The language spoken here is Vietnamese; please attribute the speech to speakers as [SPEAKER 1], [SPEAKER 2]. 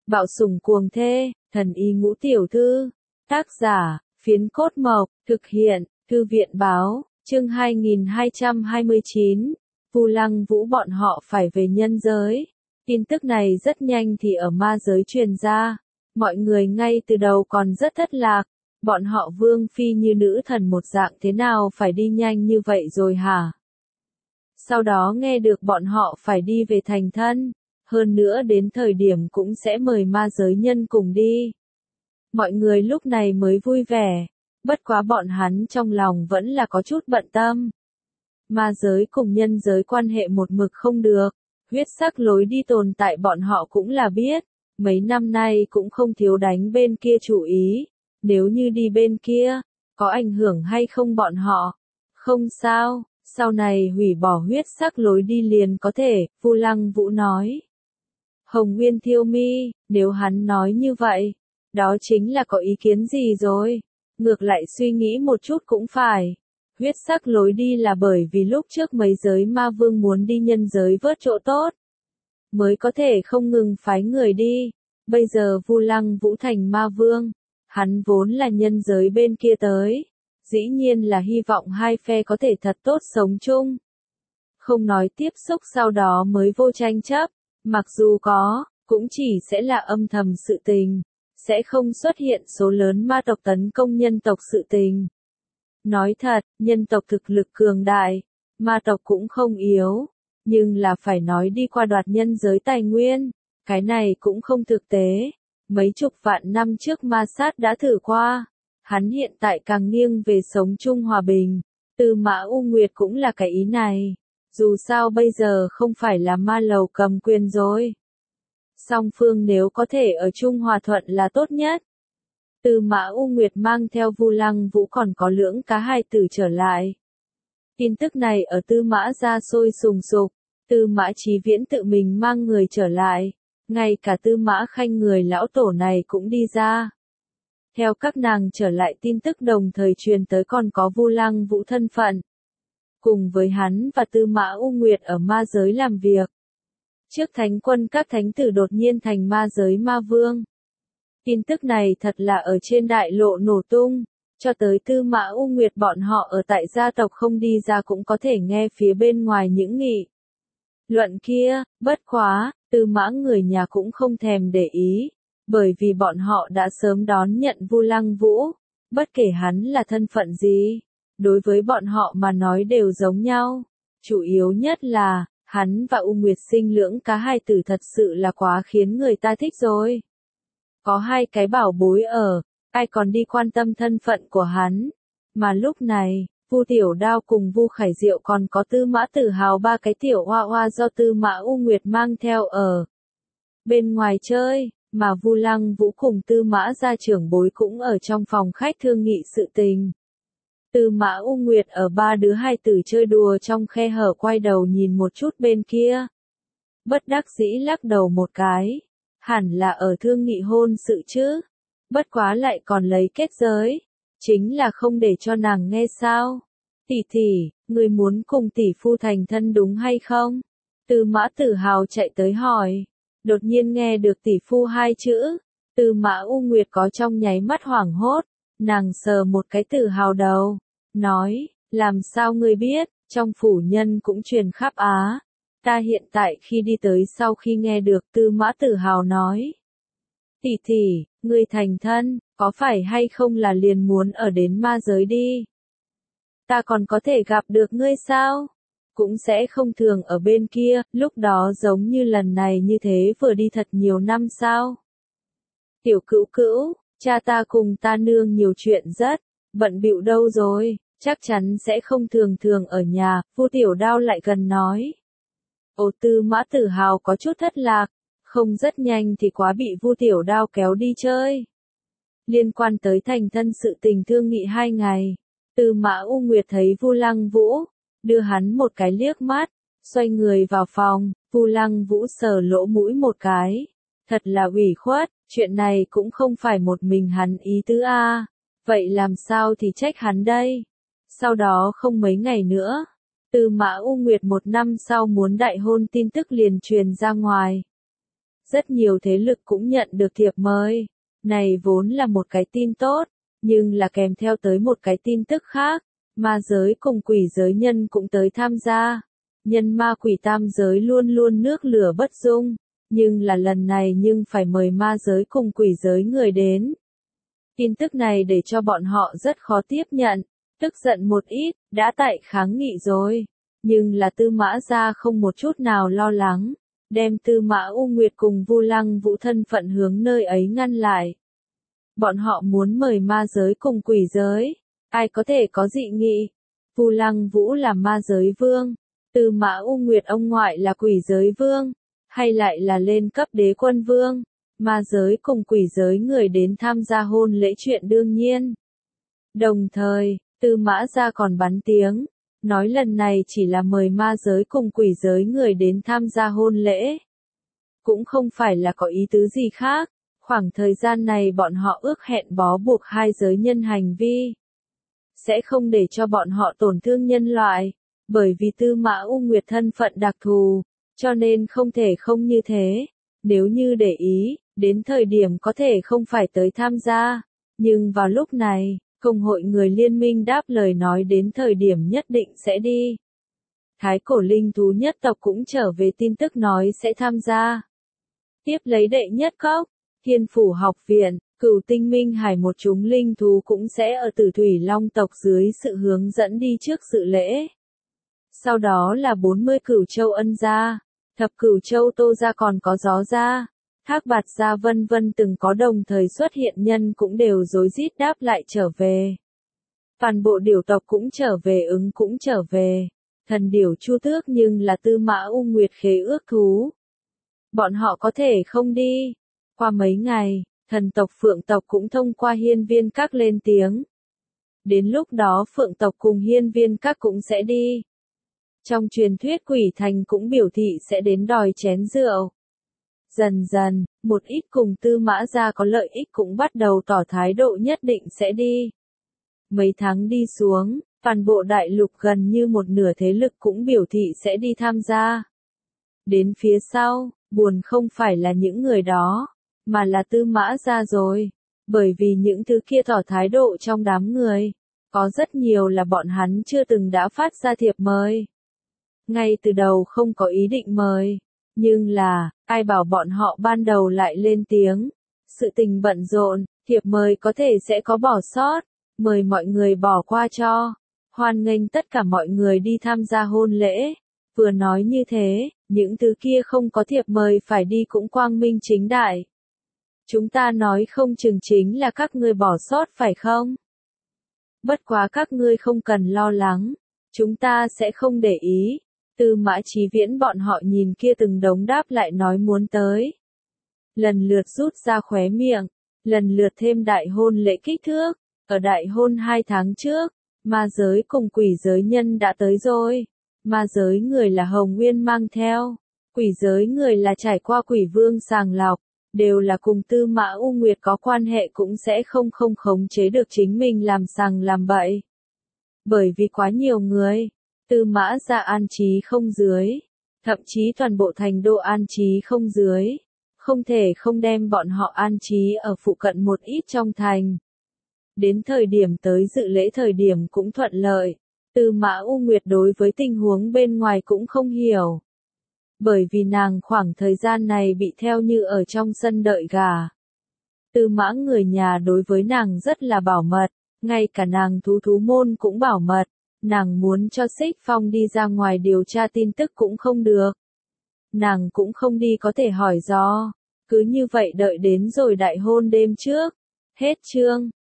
[SPEAKER 1] Bạo sủng cuồng thê, thần y ngũ tiểu thư. Tác giả, Phiến Cốt Mộc, thực hiện, Thư viện báo, chương 2229. Vu Lăng Vũ bọn họ phải về nhân giới. Tin tức này rất nhanh thì ở ma giới truyền ra. Mọi người ngay từ đầu còn rất thất lạc. Bọn họ vương phi như nữ thần một dạng thế nào phải đi nhanh như vậy rồi hả? Sau đó nghe được bọn họ phải đi về thành thân. Hơn nữa đến thời điểm cũng sẽ mời ma giới nhân cùng đi. Mọi người lúc này mới vui vẻ. Bất quá bọn hắn trong lòng vẫn là có chút bận tâm. Ma giới cùng nhân giới quan hệ một mực không được. Huyết sắc lối đi tồn tại bọn họ cũng là biết. Mấy năm nay cũng không thiếu đánh bên kia chủ ý. Nếu như đi bên kia, có ảnh hưởng hay không bọn họ? Không sao, sau này hủy bỏ huyết sắc lối đi liền có thể, Vu Lăng Vũ nói. Hồng Nguyên Thiêu Mi, nếu hắn nói như vậy, đó chính là có ý kiến gì rồi? Ngược lại suy nghĩ một chút cũng phải. Huyết sắc lối đi là bởi vì lúc trước mấy giới ma vương muốn đi nhân giới vớt chỗ tốt. Mới có thể không ngừng phái người đi. Bây giờ Vu Lăng Vũ thành ma vương. Hắn vốn là nhân giới bên kia tới. Dĩ nhiên là hy vọng hai phe có thể thật tốt sống chung. Không nói tiếp xúc sau đó mới vô tranh chấp. Mặc dù có, cũng chỉ sẽ là âm thầm sự tình. Sẽ không xuất hiện số lớn ma tộc tấn công nhân tộc sự tình. Nói thật, nhân tộc thực lực cường đại. Ma tộc cũng không yếu. Nhưng là phải nói đi qua đoạt nhân giới tài nguyên. Cái này cũng không thực tế. Mấy chục vạn năm trước ma sát đã thử qua. Hắn hiện tại càng nghiêng về sống chung hòa bình. Tư Mã U Nguyệt cũng là cái ý này. Dù sao bây giờ không phải là ma lầu cầm quyền rồi. Song phương nếu có thể ở chung hòa thuận là tốt nhất. Tư Mã U Nguyệt mang theo Vu Lăng Vũ còn có lưỡng cá hài tử trở lại. Tin tức này ở Tư Mã gia sôi sùng sục. Tư Mã Chí Viễn tự mình mang người trở lại. Ngay cả Tư Mã Khanh người lão tổ này cũng đi ra. Theo các nàng trở lại tin tức đồng thời truyền tới còn có Vu Lăng Vũ thân phận. Cùng với hắn và Tư Mã U Nguyệt ở ma giới làm việc. Trước thánh quân các thánh tử đột nhiên thành ma giới ma vương. Tin tức này thật là ở trên đại lộ nổ tung. Cho tới Tư Mã U Nguyệt bọn họ ở tại gia tộc không đi ra cũng có thể nghe phía bên ngoài những nghị luận kia, bất quá, Tư Mã người nhà cũng không thèm để ý, bởi vì bọn họ đã sớm đón nhận Vu Lăng Vũ, bất kể hắn là thân phận gì, đối với bọn họ mà nói đều giống nhau, chủ yếu nhất là, hắn và U Nguyệt sinh lưỡng cá hài tử thật sự là quá khiến người ta thích rồi. Có hai cái bảo bối ở, ai còn đi quan tâm thân phận của hắn, mà lúc này, Vu Tiểu Đao cùng Vu Khải Diệu còn có Tư Mã Tử Hào ba cái tiểu hoa hoa do Tư Mã U Nguyệt mang theo ở bên ngoài chơi, mà Vu Lăng Vũ cùng Tư Mã gia trưởng bối cũng ở trong phòng khách thương nghị sự tình. Tư Mã U Nguyệt ở ba đứa hài tử chơi đùa trong khe hở quay đầu nhìn một chút bên kia. Bất đắc dĩ lắc đầu một cái, hẳn là ở thương nghị hôn sự chứ, bất quá lại còn lấy kết giới. Chính là không để cho nàng nghe sao. Tỷ tỷ, người muốn cùng tỷ phu thành thân đúng hay không? Tư Mã Tử Hào chạy tới hỏi. Đột nhiên nghe được tỷ phu hai chữ. Tư Mã U Nguyệt có trong nháy mắt hoảng hốt. Nàng sờ một cái Tử Hào đầu. Nói, làm sao ngươi biết, trong phủ nhân cũng truyền khắp Á. Ta hiện tại khi đi tới sau khi nghe được Tư Mã Tử Hào nói. Tỷ tỷ, ngươi thành thân, có phải hay không là liền muốn ở đến ma giới đi? Ta còn có thể gặp được ngươi sao? Cũng sẽ không thường ở bên kia, lúc đó giống như lần này như thế vừa đi thật nhiều năm sao? Tiểu Cữu Cữu, cha ta cùng ta nương nhiều chuyện rất, bận bịu đâu rồi, chắc chắn sẽ không thường thường ở nhà, Vu Tiểu Đao lại gần nói. Ồ, Tư Mã Tử Hào có chút thất lạc. Không rất nhanh thì quá bị Vu Tiểu Đao kéo đi chơi. Liên quan tới thành thân sự tình thương nghị 2 ngày, Tư Mã U Nguyệt thấy Vu Lăng Vũ, đưa hắn một cái liếc mắt, xoay người vào phòng, Vu Lăng Vũ sờ lỗ mũi một cái. Thật là ủy khuất, chuyện này cũng không phải một mình hắn ý tứ a. Vậy làm sao thì trách hắn đây? Sau đó không mấy ngày nữa, Tư Mã U Nguyệt 1 năm sau muốn đại hôn tin tức liền truyền ra ngoài. Rất nhiều thế lực cũng nhận được thiệp mời. Này vốn là một cái tin tốt, nhưng là kèm theo tới một cái tin tức khác. Ma giới cùng quỷ giới nhân cũng tới tham gia. Nhân ma quỷ tam giới luôn luôn nước lửa bất dung. Nhưng là lần này nhưng phải mời ma giới cùng quỷ giới người đến. Tin tức này để cho bọn họ rất khó tiếp nhận. Tức giận một ít, đã tại kháng nghị rồi. Nhưng là Tư Mã Gia không một chút nào lo lắng. Đem Tư Mã U Nguyệt cùng Vu Lăng Vũ thân phận hướng nơi ấy ngăn lại. Bọn họ muốn mời ma giới cùng quỷ giới. Ai có thể có dị nghị? Vu Lăng Vũ là ma giới vương. Tư Mã U Nguyệt ông ngoại là quỷ giới vương. Hay lại là lên cấp đế quân vương. Ma giới cùng quỷ giới người đến tham gia hôn lễ chuyện đương nhiên. Đồng thời, Tư Mã Gia còn bắn tiếng. Nói lần này chỉ là mời ma giới cùng quỷ giới người đến tham gia hôn lễ. Cũng không phải là có ý tứ gì khác. Khoảng thời gian này bọn họ ước hẹn bó buộc hai giới nhân hành vi. Sẽ không để cho bọn họ tổn thương nhân loại. Bởi vì Tư Mã U Nguyệt thân phận đặc thù. Cho nên không thể không như thế. Nếu như để ý, đến thời điểm có thể không phải tới tham gia. Nhưng vào lúc này, Công hội người liên minh đáp lời nói đến thời điểm nhất định sẽ đi. Thái cổ linh thú nhất tộc cũng trở về tin tức nói sẽ tham gia. Tiếp lấy đệ nhất cốc, Thiên Phủ học viện, Cửu Tinh Minh Hải một chúng linh thú cũng sẽ ở Tử Thủy Long tộc dưới sự hướng dẫn đi trước sự lễ. Sau đó là 40 Cửu Châu Ân gia, Thập Cửu Châu Tô gia còn có Gió gia, Thác Bạt gia vân vân từng có đồng thời xuất hiện nhân cũng đều rối rít đáp lại trở về. Toàn bộ điểu tộc cũng trở về ứng cũng trở về. Thần điểu Chu Tước nhưng là Tư Mã U Nguyệt khế ước thú. Bọn họ có thể không đi. Qua mấy ngày, thần tộc Phượng tộc cũng thông qua hiên viên các lên tiếng. Đến lúc đó Phượng tộc cùng hiên viên các cũng sẽ đi. Trong truyền thuyết Quỷ Thành cũng biểu thị sẽ đến đòi chén rượu. Dần dần, một ít cùng Tư Mã Gia có lợi ích cũng bắt đầu tỏ thái độ nhất định sẽ đi. Mấy tháng đi xuống, toàn bộ đại lục gần như một nửa thế lực cũng biểu thị sẽ đi tham gia. Đến phía sau, buồn không phải là những người đó, mà là Tư Mã Gia rồi. Bởi vì những thứ kia tỏ thái độ trong đám người, có rất nhiều là bọn hắn chưa từng đã phát ra thiệp mời. Ngay từ đầu không có ý định mời. Nhưng là, ai bảo bọn họ ban đầu lại lên tiếng. Sự tình bận rộn, thiệp mời có thể sẽ có bỏ sót. Mời mọi người bỏ qua cho. Hoan nghênh tất cả mọi người đi tham gia hôn lễ. Vừa nói như thế, những thứ kia không có thiệp mời phải đi cũng quang minh chính đại. Chúng ta nói không chừng chính là các ngươi bỏ sót phải không? Bất quá các ngươi không cần lo lắng. Chúng ta sẽ không để ý. Tư Mã Chí Viễn bọn họ nhìn kia từng đống đáp lại nói muốn tới. Lần lượt rút ra khóe miệng, lần lượt thêm đại hôn lễ kích thước. Ở đại hôn 2 tháng trước, ma giới cùng quỷ giới nhân đã tới rồi. Ma giới người là Hồng Nguyên mang theo. Quỷ giới người là trải qua quỷ vương sàng lọc. Đều là cùng Tư Mã U Nguyệt có quan hệ cũng sẽ không khống chế được chính mình làm sằng làm bậy. Bởi vì quá nhiều người. Tư Mã Gia an trí không dưới, thậm chí toàn bộ thành đô an trí không dưới, không thể không đem bọn họ an trí ở phụ cận một ít trong thành. Đến thời điểm tới dự lễ thời điểm cũng thuận lợi, Tư Mã U Nguyệt đối với tình huống bên ngoài cũng không hiểu. Bởi vì nàng khoảng thời gian này bị theo như ở trong sân đợi gà. Tư Mã người nhà đối với nàng rất là bảo mật, ngay cả nàng thú môn cũng bảo mật. Nàng muốn cho Xích Phong đi ra ngoài điều tra tin tức cũng không được. Nàng cũng không đi có thể hỏi do. Cứ như vậy đợi đến rồi đại hôn đêm trước. Hết chương.